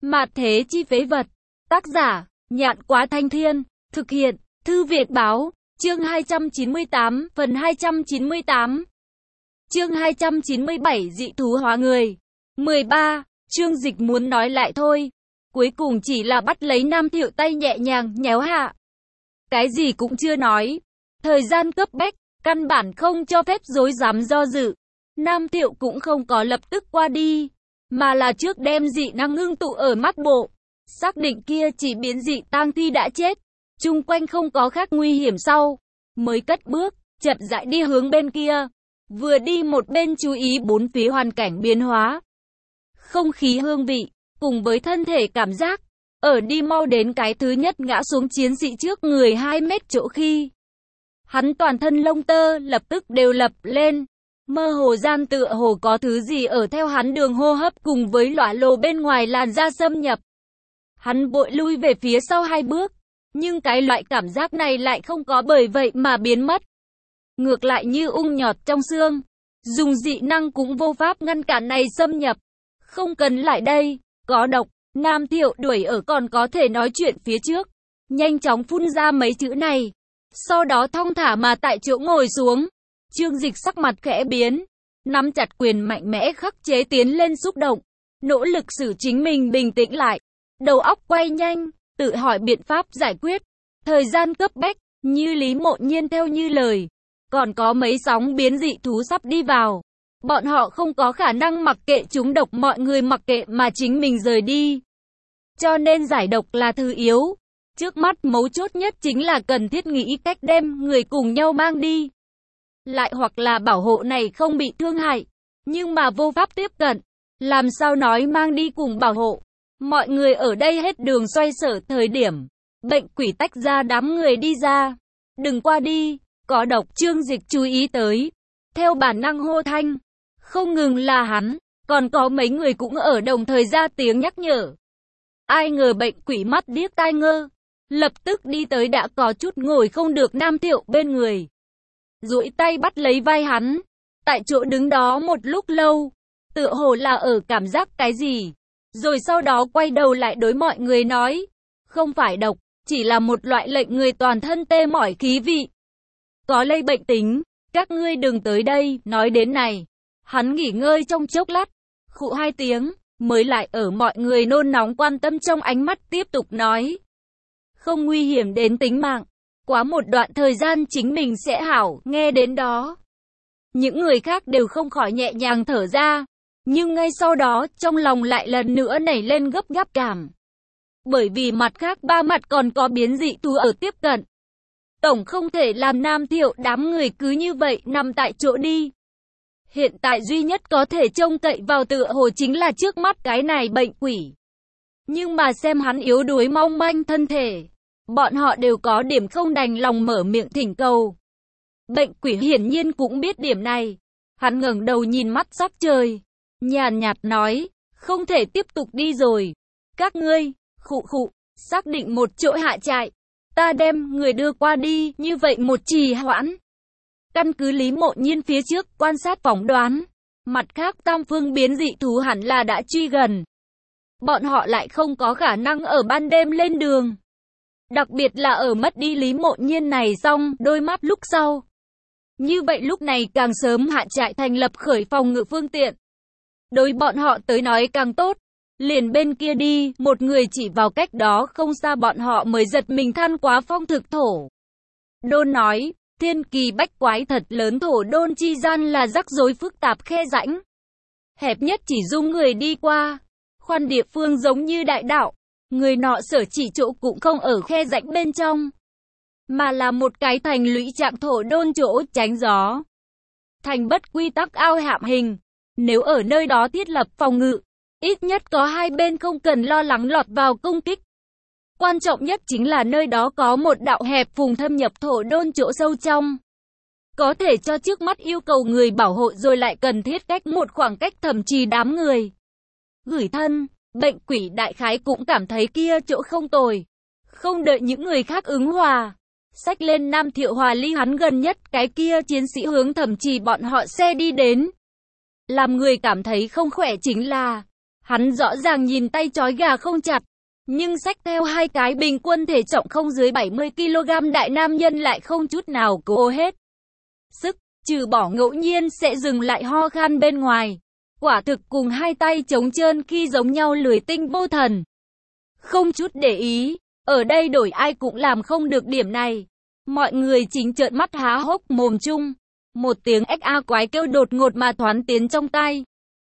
Mạt thế chi phế vật. Tác giả, Nhạn Quá Thanh Thiên. Thực hiện, Thư Việt Báo. Chương 298, phần 298. Chương 297 dị thú hóa người. 13. Trương Dịch muốn nói lại thôi. Cuối cùng chỉ là bắt lấy Nam Thiệu tay nhẹ nhàng nhéo hạ. Cái gì cũng chưa nói. Thời gian cấp bách, căn bản không cho phép dối dám do dự. Nam Thiệu cũng không có lập tức qua đi, mà là trước đem dị năng ngưng tụ ở mắt bộ. Xác định kia chỉ biến dị tang thi đã chết, chung quanh không có khác nguy hiểm sau, mới cất bước, chậm rãi đi hướng bên kia. Vừa đi một bên chú ý bốn phía hoàn cảnh biến hóa. Không khí hương vị, cùng với thân thể cảm giác. Ở đi mau đến cái thứ nhất ngã xuống chiến sĩ trước người 2 mét chỗ khi. Hắn toàn thân lông tơ lập tức đều lập lên. Mơ hồ gian tựa hồ có thứ gì ở theo hắn đường hô hấp cùng với lõa lồ bên ngoài làn da xâm nhập. Hắn vội lui về phía sau 2 bước. Nhưng cái loại cảm giác này lại không có bởi vậy mà biến mất. Ngược lại như ung nhọt trong xương. Dùng dị năng cũng vô pháp ngăn cản này xâm nhập. Không cần lại đây, có độc. Nam Thiệu đuổi ở còn có thể nói chuyện phía trước. Nhanh chóng phun ra mấy chữ này. Sau đó thong thả mà tại chỗ ngồi xuống. Trương Dịch sắc mặt khẽ biến. Nắm chặt quyền mạnh mẽ khắc chế tiến lên xúc động. Nỗ lực xử chính mình bình tĩnh lại. Đầu óc quay nhanh, tự hỏi biện pháp giải quyết. Thời gian cấp bách, như Lý Mộ Nhiên theo như lời. Còn có mấy sóng biến dị thú sắp đi vào. Bọn họ không có khả năng mặc kệ chúng độc mọi người mặc kệ mà chính mình rời đi. Cho nên giải độc là thứ yếu. Trước mắt mấu chốt nhất chính là cần thiết nghĩ cách đem người cùng nhau mang đi. Lại hoặc là bảo hộ này không bị thương hại. Nhưng mà vô pháp tiếp cận. Làm sao nói mang đi cùng bảo hộ. Mọi người ở đây hết đường xoay sở thời điểm. Bệnh quỷ tách ra đám người đi ra. Đừng qua đi, có độc. Trương Dịch chú ý tới. Theo bản năng hô thanh. Không ngừng là hắn, còn có mấy người cũng ở đồng thời ra tiếng nhắc nhở. Ai ngờ bệnh quỷ mắt điếc tai ngơ. Lập tức đi tới đã có chút ngồi không được Nam Thiệu bên người. Duỗi tay bắt lấy vai hắn. Tại chỗ đứng đó một lúc lâu. Tựa hồ là ở cảm giác cái gì. Rồi sau đó quay đầu lại đối mọi người nói. Không phải độc, chỉ là một loại lệnh người toàn thân tê mỏi khí vị. Có lây bệnh tính, các ngươi đừng tới đây. Nói đến này, hắn nghỉ ngơi trong chốc lát. Khụ 2 tiếng, mới lại ở mọi người nôn nóng quan tâm trong ánh mắt tiếp tục nói. Không nguy hiểm đến tính mạng. Quá một đoạn thời gian chính mình sẽ hảo. Nghe đến đó, những người khác đều không khỏi nhẹ nhàng thở ra. Nhưng ngay sau đó, trong lòng lại lần nữa nảy lên gấp gáp cảm. Bởi vì mặt khác 3 mặt còn có biến dị thú ở tiếp cận. Tổng không thể làm Nam Thiệu đám người cứ như vậy nằm tại chỗ đi. Hiện tại duy nhất có thể trông cậy vào tựa hồ chính là trước mắt cái này bệnh quỷ. Nhưng mà xem hắn yếu đuối mong manh thân thể. Bọn họ đều có điểm không đành lòng mở miệng thỉnh cầu. Bệnh quỷ hiển nhiên cũng biết điểm này. Hắn ngẩng đầu nhìn mắt sắc trời. Nhàn nhạt nói, không thể tiếp tục đi rồi. Các ngươi, khụ, xác định một chỗ hạ trại. Ta đem người đưa qua đi, như vậy một trì hoãn. Căn cứ Lý Mộ Nhiên phía trước quan sát phỏng đoán. Mặt khác tam phương biến dị thú hẳn là đã truy gần. Bọn họ lại không có khả năng ở ban đêm lên đường. Đặc biệt là ở mất đi Lý Mộ Nhiên này xong đôi mắt lúc sau. Như vậy lúc này càng sớm hạ trại thành lập khởi phòng ngự phương tiện. Đối bọn họ tới nói càng tốt. Liền bên kia đi, một người chỉ vào cách đó không xa bọn họ mới giật mình than quá phong thực thổ. Đôn nói, thiên kỳ bách quái thật lớn thổ đôn chi gian là rắc rối phức tạp khe rãnh. Hẹp nhất chỉ dung người đi qua. Khoan địa phương giống như đại đạo. Người nọ sở chỉ chỗ cũng không ở khe rãnh bên trong. Mà là một cái thành lũy trạng thổ đôn chỗ tránh gió. Thành bất quy tắc ao hạm hình. Nếu ở nơi đó thiết lập phòng ngự, ít nhất có 2 bên không cần lo lắng lọt vào công kích. Quan trọng nhất chính là nơi đó có một đạo hẹp vùng thâm nhập thổ đôn chỗ sâu trong. Có thể cho trước mắt yêu cầu người bảo hộ rồi lại cần thiết cách một khoảng cách thậm chí đám người. Gửi thân, bệnh quỷ đại khái cũng cảm thấy kia chỗ không tồi. Không đợi những người khác ứng hòa. Xách lên Nam Thiệu hòa ly hắn gần nhất cái kia chiến sĩ hướng thậm chí bọn họ xe đi đến. Làm người cảm thấy không khỏe chính là Hắn rõ ràng nhìn tay trói gà không chặt, nhưng xách theo hai cái bình quân thể trọng không dưới 70 kg đại nam nhân lại không chút nào cố hết sức, trừ bỏ ngẫu nhiên sẽ dừng lại ho khan bên ngoài. Quả thực cùng hai tay trống trơn khi giống nhau lười tinh vô thần. Không chút để ý, ở đây đổi ai cũng làm không được điểm này. Mọi người chính trợn mắt há hốc mồm chung. Một tiếng ếch a quái kêu đột ngột mà thoán tiến trong tai,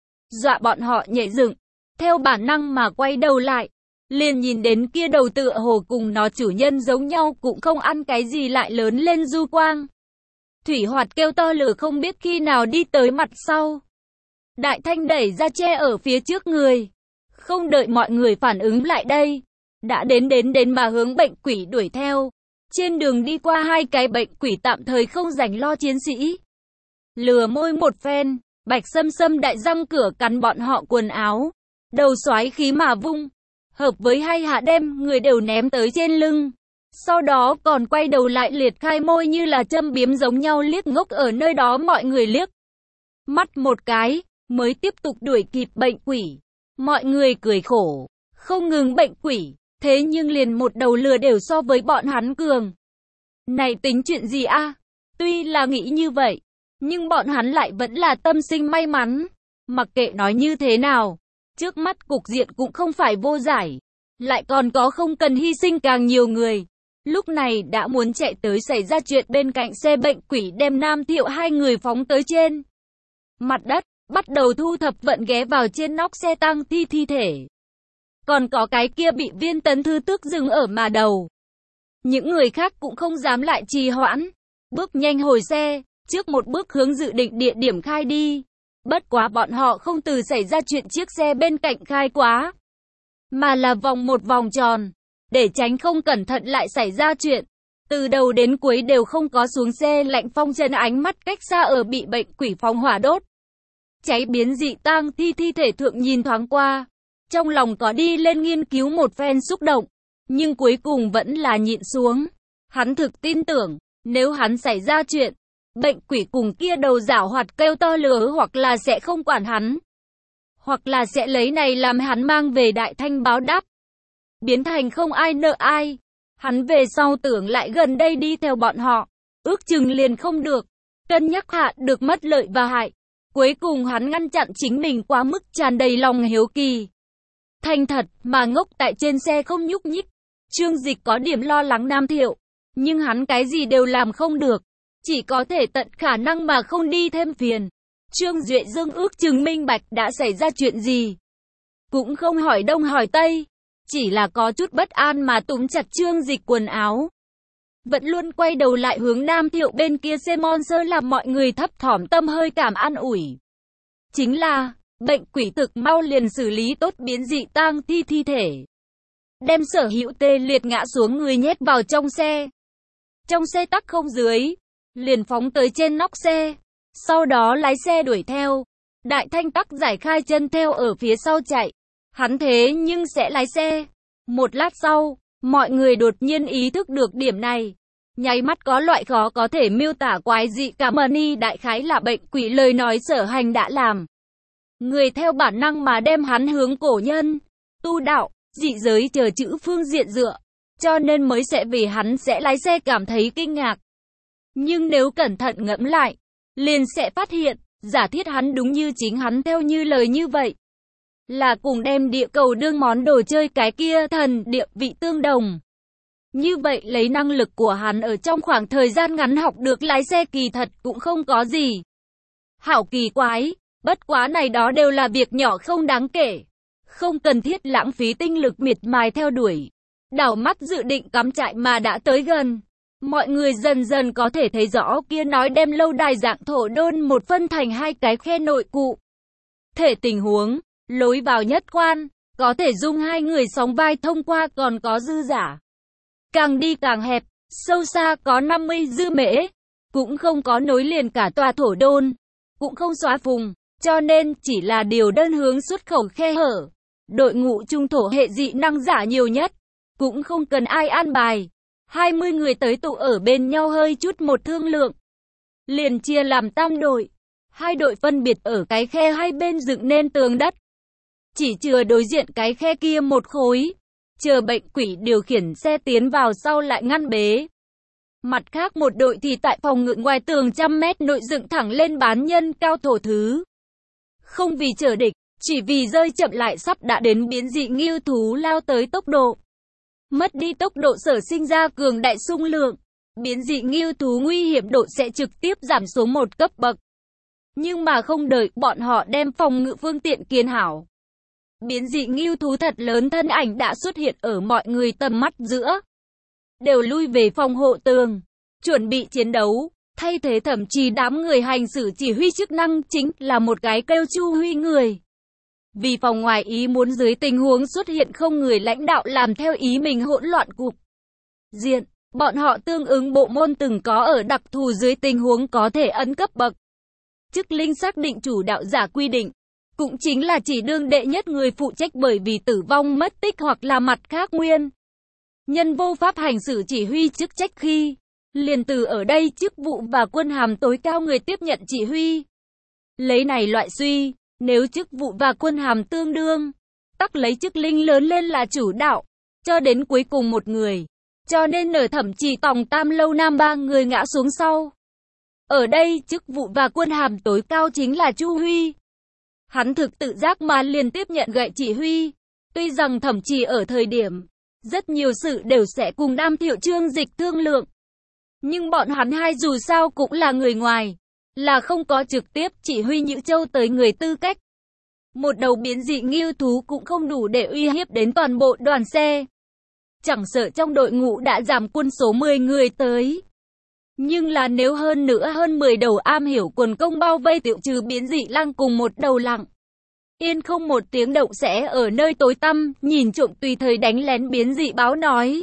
dọa bọn họ nhảy dựng, theo bản năng mà quay đầu lại, liền nhìn đến kia đầu tựa hồ cùng nó chủ nhân giống nhau cũng không ăn cái gì lại lớn lên du quang. Thủy Hoạt kêu to lửa không biết khi nào đi tới mặt sau. Đại Thanh đẩy ra che ở phía trước người, không đợi mọi người phản ứng lại đây, đã đến mà hướng bệnh quỷ đuổi theo. Trên đường đi qua hai cái bệnh quỷ tạm thời không rảnh lo chiến sĩ. Lừa môi một phen, Bạch Sâm Sâm đại răng cửa cắn bọn họ quần áo, đầu xoáy khí mà vung, hợp với hai hạ đem người đều ném tới trên lưng. Sau đó còn quay đầu lại liệt khai môi như là châm biếm giống nhau liếc ngốc ở nơi đó mọi người liếc mắt một cái, mới tiếp tục đuổi kịp bệnh quỷ. Mọi người cười khổ, không ngừng bệnh quỷ, thế nhưng liền một đầu lừa đều so với bọn hắn cường. Này tính chuyện gì a? Tuy là nghĩ như vậy, nhưng bọn hắn lại vẫn là tâm sinh may mắn. Mặc kệ nói như thế nào, trước mắt cục diện cũng không phải vô giải, lại còn có không cần hy sinh càng nhiều người. Lúc này đã muốn chạy tới xảy ra chuyện bên cạnh xe bệnh quỷ đem Nam Thiệu hai người phóng tới trên mặt đất, bắt đầu thu thập vận ghé vào trên nóc xe tang thi thể. Còn có cái kia bị Viên Tấn Thư tước dừng ở mà đầu. Những người khác cũng không dám lại trì hoãn, bước nhanh hồi xe, trước một bước hướng dự định địa điểm khai đi. Bất quá bọn họ không từ xảy ra chuyện chiếc xe bên cạnh khai quá, mà là vòng một vòng tròn, để tránh không cẩn thận lại xảy ra chuyện. Từ đầu đến cuối đều không có xuống xe. Lạnh Phong chân ánh mắt cách xa ở bị bệnh quỷ phóng hỏa đốt cháy biến dị tang thi thể thượng nhìn thoáng qua, trong lòng có đi lên nghiên cứu một phen xúc động, nhưng cuối cùng vẫn là nhịn xuống. Hắn thực tin tưởng, nếu hắn xảy ra chuyện, bệnh quỷ cùng kia đầu giảo hoạt kêu to lửa hoặc là sẽ không quản hắn, hoặc là sẽ lấy này làm hắn mang về Đại Thanh báo đáp, biến thành không ai nợ ai. Hắn về sau tưởng lại gần đây đi theo bọn họ, ước chừng liền không được, cân nhắc hạ được mất lợi và hại. Cuối cùng hắn ngăn chặn chính mình quá mức tràn đầy lòng hiếu kỳ. Thành thật mà ngốc tại trên xe không nhúc nhích. Trương Dịch có điểm lo lắng Nam Thiệu, nhưng hắn cái gì đều làm không được, chỉ có thể tận khả năng mà không đi thêm phiền. Trương Duệ Dương ước chừng minh bạch đã xảy ra chuyện gì, cũng không hỏi đông hỏi tây, chỉ là có chút bất an mà túm chặt Trương Dịch quần áo, vẫn luôn quay đầu lại hướng Nam Thiệu bên kia xe Monster làm mọi người thấp thỏm tâm hơi cảm an ủi. Chính là, bệnh quỷ thực mau liền xử lý tốt biến dị tang thi thể, đem Sở Hữu tê liệt ngã xuống người nhét vào trong xe. Trong xe tắc không dưới, liền phóng tới trên nóc xe, sau đó lái xe đuổi theo. Đại Thanh tắc giải khai chân theo ở phía sau chạy, hắn thế nhưng sẽ lái xe. Một lát sau, mọi người đột nhiên ý thức được điểm này, nháy mắt có loại khó có thể miêu tả quái dị cảm ơn đại khái là bệnh quỷ lời nói Sở Hành đã làm. Người theo bản năng mà đem hắn hướng cổ nhân, tu đạo, dị giới chờ chữ phương diện dựa, cho nên mới sẽ vì hắn sẽ lái xe cảm thấy kinh ngạc. Nhưng nếu cẩn thận ngẫm lại, liền sẽ phát hiện, giả thiết hắn đúng như chính hắn theo như lời như vậy, là cùng đem địa cầu đương món đồ chơi cái kia thần địa vị tương đồng. Như vậy lấy năng lực của hắn ở trong khoảng thời gian ngắn học được lái xe kỳ thật cũng không có gì hảo kỳ quái, bất quá này đó đều là việc nhỏ không đáng kể, không cần thiết lãng phí tinh lực miệt mài theo đuổi. Đảo mắt dự định cắm trại mà đã tới gần, mọi người dần dần có thể thấy rõ kia nói đem lâu đài dạng thổ đôn một phân thành hai cái khe nội cụ thể tình huống. Lối vào nhất quan, có thể dung hai người sóng vai thông qua, còn có dư giả. Càng đi càng hẹp, sâu xa có 50 dư mễ, cũng không có nối liền cả tòa thổ đôn, cũng không xóa phùng, cho nên chỉ là điều đơn hướng xuất khẩu khe hở. Đội ngũ trung thổ hệ dị năng giả nhiều nhất, cũng không cần ai an bài. 20 người tới tụ ở bên nhau hơi chút một thương lượng, liền chia làm tam đội. Hai đội phân biệt ở cái khe hai bên dựng nên tường đất. chỉ chừa đối diện cái khe kia một khối, chờ bệnh quỷ điều khiển xe tiến vào sau lại ngăn bế. Mặt khác một đội thì tại phòng ngự ngoài tường trăm mét nội dựng thẳng lên bán nhân cao thổ thứ. Không vì chờ địch, chỉ vì rơi chậm lại sắp đã đến biến dị ngưu thú lao tới tốc độ. Mất đi tốc độ sở sinh ra cường đại xung lượng, biến dị ngưu thú nguy hiểm độ sẽ trực tiếp giảm xuống một cấp bậc. Nhưng mà không đợi bọn họ đem phòng ngự phương tiện kiến hảo. Biến dị ngưu thú thật lớn thân ảnh đã xuất hiện ở mọi người tầm mắt giữa. Đều lui về phòng hộ tường, chuẩn bị chiến đấu, thay thế thậm chí đám người hành xử chỉ huy chức năng chính là một cái kêu Chu Huy người. Vì phòng ngoài ý muốn dưới tình huống xuất hiện không người lãnh đạo làm theo ý mình hỗn loạn cục diện, bọn họ tương ứng bộ môn từng có ở đặc thù dưới tình huống có thể ấn cấp bậc. Chức linh xác định chủ đạo giả quy định, cũng chính là chỉ đương đệ nhất người phụ trách bởi vì tử vong mất tích hoặc là mặt khác nguyên nhân vô pháp hành xử chỉ huy chức trách khi, liền từ ở đây chức vụ và quân hàm tối cao người tiếp nhận chỉ huy. Lấy này loại suy, nếu chức vụ và quân hàm tương đương, tắc lấy chức linh lớn lên là chủ đạo, cho đến cuối cùng một người. Cho nên ở thẩm trì tòng tam lâu nam 3 người ngã xuống sau. Ở đây chức vụ và quân hàm tối cao chính là Chu Huy. Hắn thực tự giác mà liền tiếp nhận gậy chỉ huy. Tuy rằng thẩm trì ở thời điểm, rất nhiều sự đều sẽ cùng Đam Thiệu Trương Dịch thương lượng. Nhưng bọn hắn hai dù sao cũng là người ngoài, là không có trực tiếp chỉ huy Nhữ Châu tới người tư cách. Một đầu biến dị ngưu thú cũng không đủ để uy hiếp đến toàn bộ đoàn xe. Chẳng sợ trong đội ngũ đã giảm quân số 10 người tới. Nhưng là nếu hơn nữa hơn 10 đầu am hiểu quần công bao vây tiêu trừ biến dị lang cùng một đầu lặng yên không một tiếng động sẽ ở nơi tối tăm, nhìn trộm tùy thời đánh lén biến dị báo nói.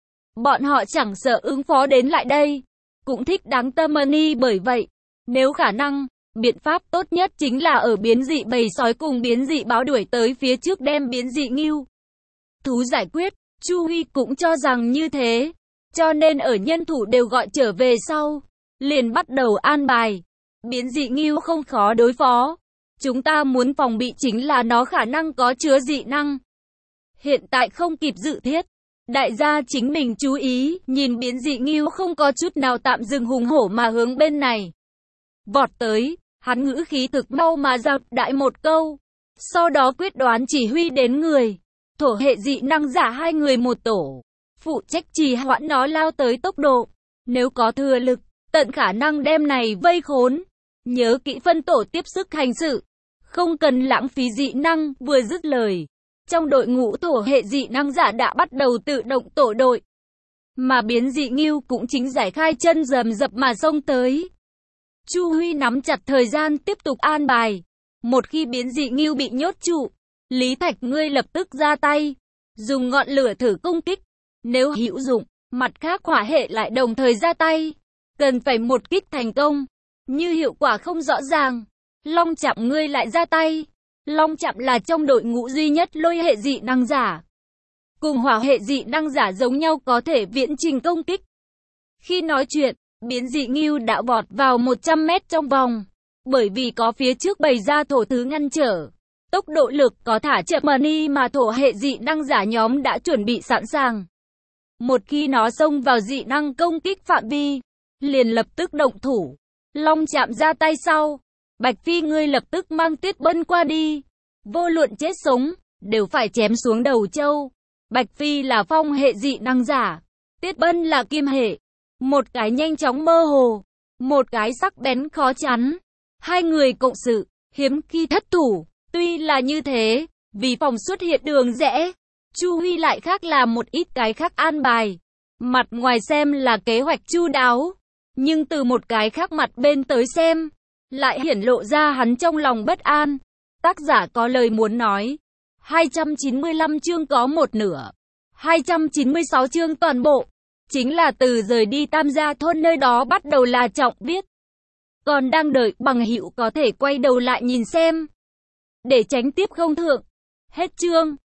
Bọn họ chẳng sợ ứng phó đến lại đây, cũng thích đáng tâm ni bởi vậy, nếu khả năng, biện pháp tốt nhất chính là ở biến dị bầy sói cùng biến dị báo đuổi tới phía trước đem biến dị ngưu thú giải quyết. Chu Huy cũng cho rằng như thế, cho nên ở nhân thủ đều gọi trở về sau, liền bắt đầu an bài. Biến dị ngưu không khó đối phó, chúng ta muốn phòng bị chính là nó khả năng có chứa dị năng. Hiện tại không kịp dự thiết, đại gia chính mình chú ý, nhìn biến dị ngưu không có chút nào tạm dừng hùng hổ mà hướng bên này. Vọt tới, hắn ngữ khí thực mau mà giao đại một câu, sau đó quyết đoán chỉ huy đến người. Thổ hệ dị năng giả 2 người một tổ, phụ trách trì hoãn nó lao tới tốc độ. Nếu có thừa lực, tận khả năng đem này vây khốn. Nhớ kỹ phân tổ tiếp sức hành sự, không cần lãng phí dị năng. Vừa dứt lời, trong đội ngũ thổ hệ dị năng giả đã bắt đầu tự động tổ đội. Mà biến dị ngưu cũng chính giải khai chân rầm rập mà xông tới. Chu Huy nắm chặt thời gian tiếp tục an bài. Một khi biến dị ngưu bị nhốt trụ, Lý Thạch ngươi lập tức ra tay, dùng ngọn lửa thử công kích. Nếu hữu dụng, mặt khác hỏa hệ lại đồng thời ra tay. Cần phải một kích thành công. Như hiệu quả không rõ ràng, Long Chạm ngươi lại ra tay. Long Chạm là trong đội ngũ duy nhất lôi hệ dị năng giả. Cùng hỏa hệ dị năng giả giống nhau có thể viễn trình công kích. Khi nói chuyện, biến dị ngưu đã vọt vào 100 mét trong vòng. Bởi vì có phía trước bày ra thổ thứ ngăn trở. Tốc độ lực có thả chậm ni mà thổ hệ dị năng giả nhóm đã chuẩn bị sẵn sàng. Một khi nó xông vào dị năng công kích phạm vi, liền lập tức động thủ. Long Chạm ra tay sau, Bạch Phi ngươi lập tức mang Tuyết Bân qua đi. Vô luận chết sống, đều phải chém xuống đầu châu. Bạch Phi là phong hệ dị năng giả, Tuyết Bân là kim hệ. Một cái nhanh chóng mơ hồ, một cái sắc bén khó chắn. 2 người cộng sự, hiếm khi thất thủ. Tuy là như thế, vì phòng xuất hiện đường rẽ, Chu Huy lại khác là một ít cái khác an bài. Mặt ngoài xem là kế hoạch chu đáo, nhưng từ một cái khác mặt bên tới xem, lại hiển lộ ra hắn trong lòng bất an. Tác giả có lời muốn nói, 295 chương có một nửa, 296 chương toàn bộ, chính là từ rời đi Tam Gia thôn nơi đó bắt đầu là trọng viết. Còn đang đợi bằng hữu có thể quay đầu lại nhìn xem, để tránh tiếp không thượng. Hết chương.